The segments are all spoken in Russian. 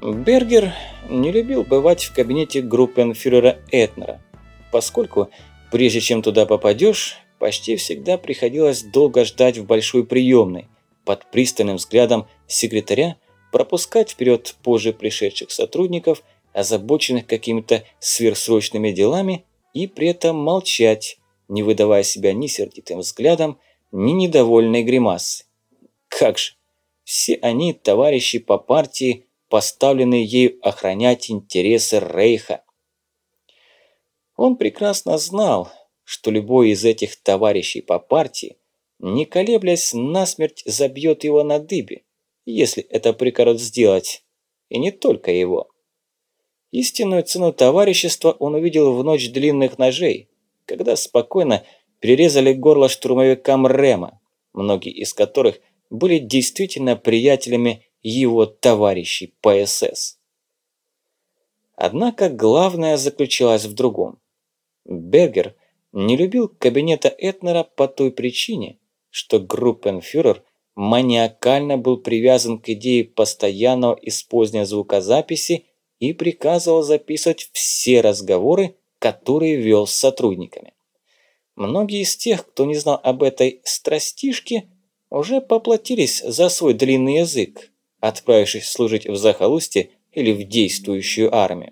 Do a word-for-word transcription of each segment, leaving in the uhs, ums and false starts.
Бергер не любил бывать в кабинете группенфюрера Этнера, поскольку, прежде чем туда попадешь, почти всегда приходилось долго ждать в большой приемной, под пристальным взглядом секретаря пропускать вперед позже пришедших сотрудников, озабоченных какими-то сверхсрочными делами, и при этом молчать, не выдавая себя ни сердитым взглядом, ни недовольной гримасы. Как же! Все они товарищи по партии, поставленные ею охранять интересы Рейха. Он прекрасно знал, что любой из этих товарищей по партии, не колеблясь, насмерть забьет его на дыбе, если это прикажут сделать, и не только его. Истинную цену товарищества он увидел в ночь длинных ножей, когда спокойно перерезали горло штурмовикам Рема, многие из которых были действительно приятелями его товарищей по эс эс. Однако главное заключалось в другом. Бергер не любил кабинета Этнера по той причине, что группенфюрер маниакально был привязан к идее постоянного использования звукозаписи и приказывал записывать все разговоры, которые вел с сотрудниками. Многие из тех, кто не знал об этой страстишке, уже поплатились за свой длинный язык, отправившись служить в захолустье или в действующую армию.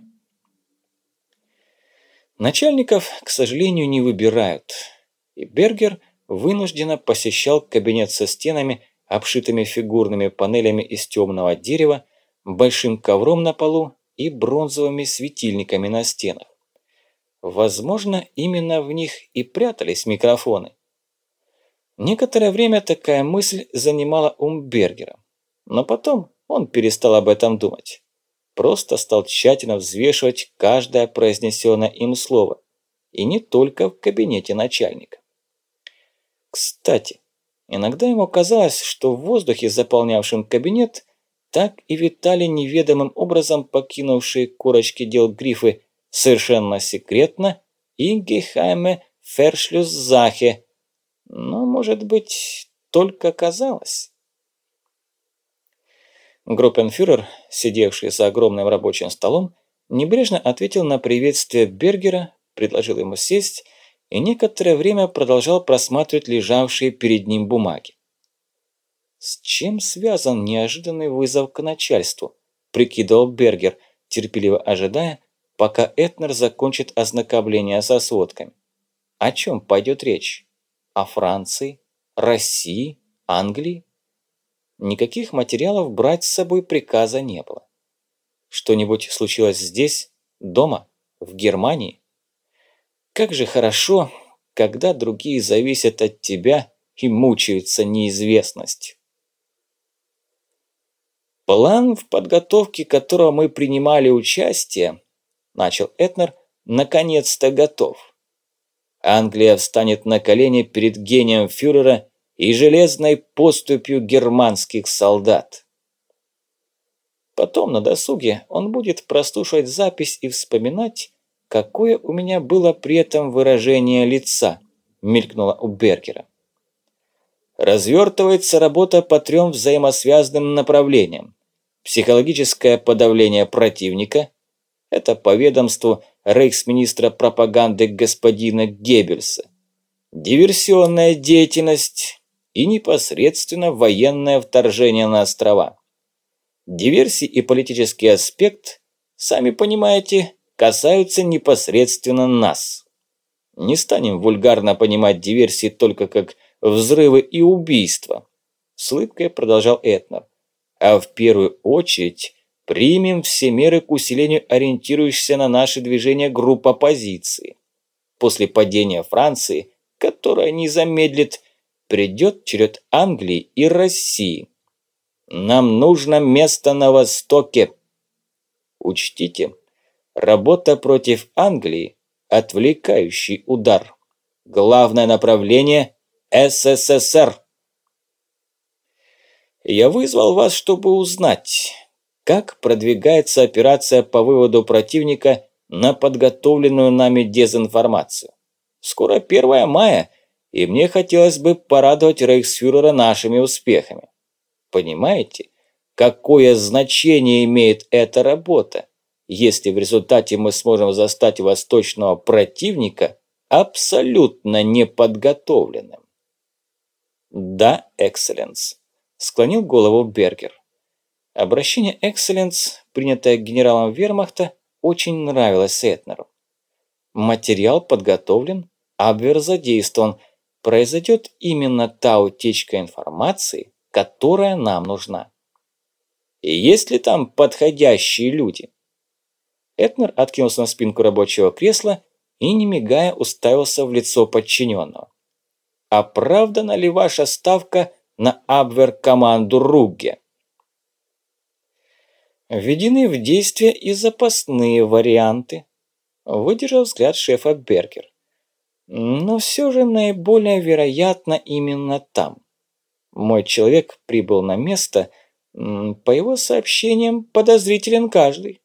Начальников, к сожалению, не выбирают, и Бергер вынужденно посещал кабинет со стенами, обшитыми фигурными панелями из темного дерева, большим ковром на полу и бронзовыми светильниками на стенах. Возможно, именно в них и прятались микрофоны. Некоторое время такая мысль занимала ум Бергера, но потом он перестал об этом думать. Просто стал тщательно взвешивать каждое произнесенное им слово, и не только в кабинете начальника. Кстати, иногда ему казалось, что в воздухе, заполнявшем кабинет, так и витали неведомым образом покинувшие корочки дел грифы «совершенно секретно» и «гехайме фершлюсзахе», но, может быть, только казалось. Группенфюрер, сидевший за огромным рабочим столом, небрежно ответил на приветствие Бергера, предложил ему сесть и некоторое время продолжал просматривать лежавшие перед ним бумаги. «С чем связан неожиданный вызов к начальству?» – прикидывал Бергер, терпеливо ожидая, пока Этнер закончит ознакомление со сводками. О чем пойдет речь? О Франции, России, Англии? Никаких материалов брать с собой приказа не было. Что-нибудь случилось здесь, дома, в Германии? Как же хорошо, когда другие зависят от тебя и мучаются неизвестностью. План, в подготовке которого мы принимали участие, начал Этнер, наконец-то готов. Англия встанет на колени перед гением фюрера и железной поступью германских солдат. Потом на досуге он будет прослушивать запись и вспоминать, какое у меня было при этом выражение лица, мелькнуло у Бергера. Развертывается работа по трем взаимосвязанным направлениям. Психологическое подавление противника, это по ведомству рейхсминистра пропаганды господина Геббельса, диверсионная деятельность и непосредственно военное вторжение на острова. Диверсии и политический аспект, сами понимаете, касаются непосредственно нас. Не станем вульгарно понимать диверсии только как взрывы и убийства, с улыбкой продолжал Этнер, а в первую очередь примем все меры к усилению ориентирующихся на наше движение групп оппозиции. После падения Франции, которая не замедлит, придет черед Англии и России. Нам нужно место на Востоке. Учтите, работа против Англии – отвлекающий удар. Главное направление – эс эс эс эр. Я вызвал вас, чтобы узнать, как продвигается операция по выводу противника на подготовленную нами дезинформацию. Скоро первое мая, и мне хотелось бы порадовать рейхсфюрера нашими успехами. Понимаете, какое значение имеет эта работа, если в результате мы сможем застать восточного противника абсолютно неподготовленным? Да, Экселленс, склонил голову Бергер. Обращение Экселленс, принятое генералом вермахта, очень нравилось Этнеру. Материал подготовлен, Абвер задействован. Произойдет именно та утечка информации, которая нам нужна. И есть ли там подходящие люди? Этнер откинулся на спинку рабочего кресла и, не мигая, уставился в лицо подчиненного. Оправдана ли ваша ставка на Абвер-команду Ругге? Введены в действие и запасные варианты, выдержал взгляд шефа Бергер. Но все же наиболее вероятно именно там. Мой человек прибыл на место, по его сообщениям подозрителен каждый.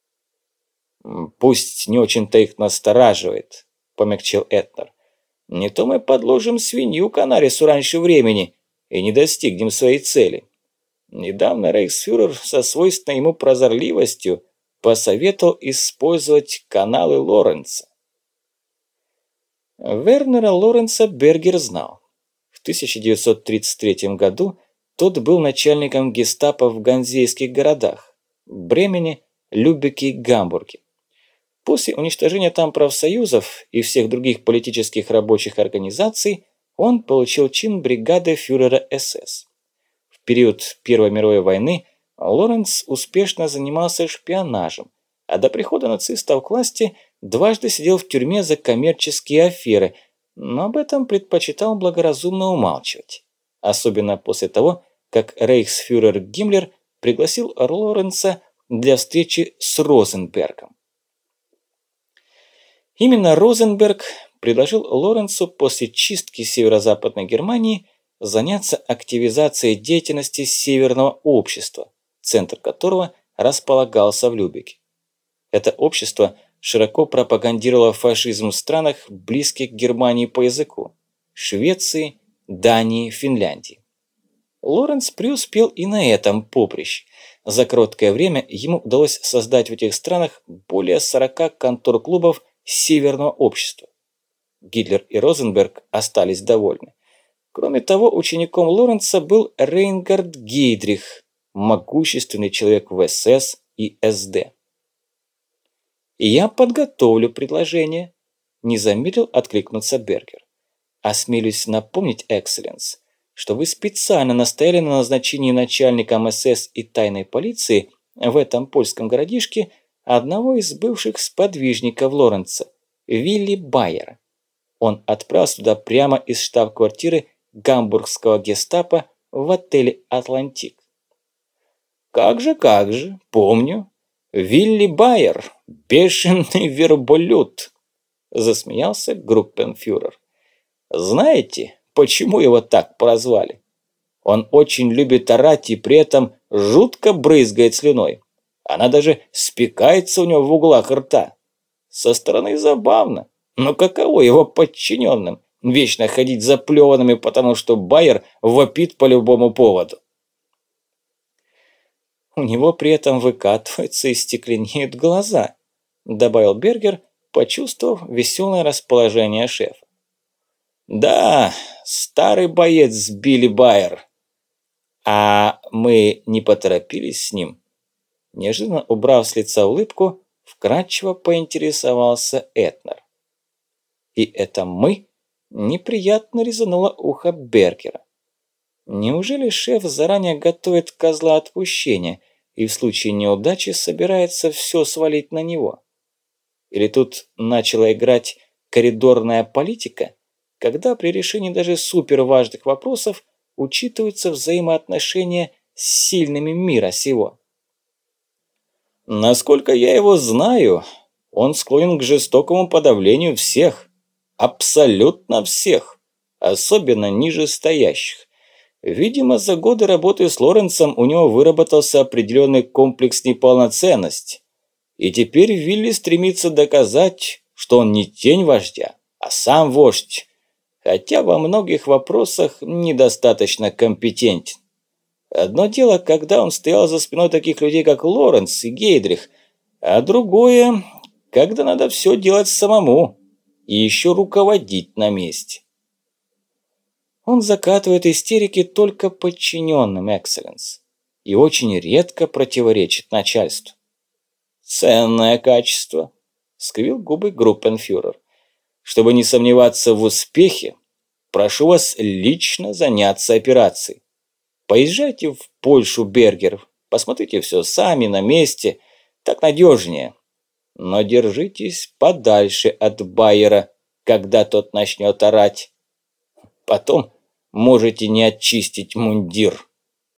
Пусть не очень-то их настораживает, помягчил Этнер. Не то мы подложим свинью Канарису раньше времени и не достигнем своей цели. Недавно рейхсфюрер со свойственной ему прозорливостью посоветовал использовать каналы Лоренца. Вернера Лоренца Бергер знал. В тысяча девятьсот тридцать третьем году тот был начальником гестапо в ганзейских городах – Бремене, Любеке и Гамбурге. После уничтожения там профсоюзов и всех других политических рабочих организаций он получил чин бригады фюрера СС. В период Первой мировой войны Лоренц успешно занимался шпионажем, а до прихода нацистов к власти дважды сидел в тюрьме за коммерческие аферы, но об этом предпочитал благоразумно умалчивать. Особенно после того, как рейхсфюрер Гиммлер пригласил Лоренца для встречи с Розенбергом. Именно Розенберг предложил Лоренцу после чистки северо-западной Германии заняться активизацией деятельности Северного общества, центр которого располагался в Любеке. Это общество широко пропагандировало фашизм в странах, близких к Германии по языку – Швеции, Дании, Финляндии. Лоренц преуспел и на этом поприще. За короткое время ему удалось создать в этих странах более сорока контор-клубов Северного общества. Гитлер и Розенберг остались довольны. Кроме того, учеником Лоренца был Рейнгард Гейдрих, могущественный человек в СС и СД. «Я подготовлю предложение», – не замедлил откликнуться Бергер. «Осмелюсь напомнить, Экселленс, что вы специально настояли на назначении начальником СС и тайной полиции в этом польском городишке одного из бывших сподвижников Лоренца, Вилли Байера. Он отправился туда прямо из штаб-квартиры гамбургского гестапо в отеле «Атлантик». «Как же, как же, помню. Вилли Байер, бешеный верблюд», – засмеялся группенфюрер. «Знаете, почему его так прозвали? Он очень любит орать и при этом жутко брызгает слюной. Она даже спекается у него в углах рта. Со стороны забавно, но каково его подчиненным вечно ходить заплеванными, потому что Байер вопит по любому поводу?» «У него при этом выкатываются и стекленеют глаза», – добавил Бергер, почувствовав веселое расположение шефа. «Да, старый боец Билли Байер. А мы не поторопились с ним?» Неожиданно убрав с лица улыбку, вкратчиво поинтересовался Этнер. И это «мы» неприятно резануло ухо Бергера. Неужели шеф заранее готовит козла отпущения и в случае неудачи собирается все свалить на него? Или тут начала играть коридорная политика, когда при решении даже суперважных вопросов учитываются взаимоотношения с сильными мира сего? Насколько я его знаю, он склонен к жестокому подавлению всех, абсолютно всех, особенно нижестоящих. Видимо, за годы работы с Лоренцем у него выработался определенный комплекс неполноценности. И теперь Вилли стремится доказать, что он не тень вождя, а сам вождь, хотя во многих вопросах недостаточно компетентен. Одно дело, когда он стоял за спиной таких людей, как Лоренс и Гейдрих, а другое, когда надо все делать самому и еще руководить на месте. Он закатывает истерики только подчиненным, Экселленс, и очень редко противоречит начальству. «Ценное качество», – скривил губы группенфюрер. «Чтобы не сомневаться в успехе, прошу вас лично заняться операцией. Поезжайте в Польшу, Бергер, посмотрите все сами на месте, так надежнее. Но держитесь подальше от Байера, когда тот начнет орать. Потом можете не очистить мундир».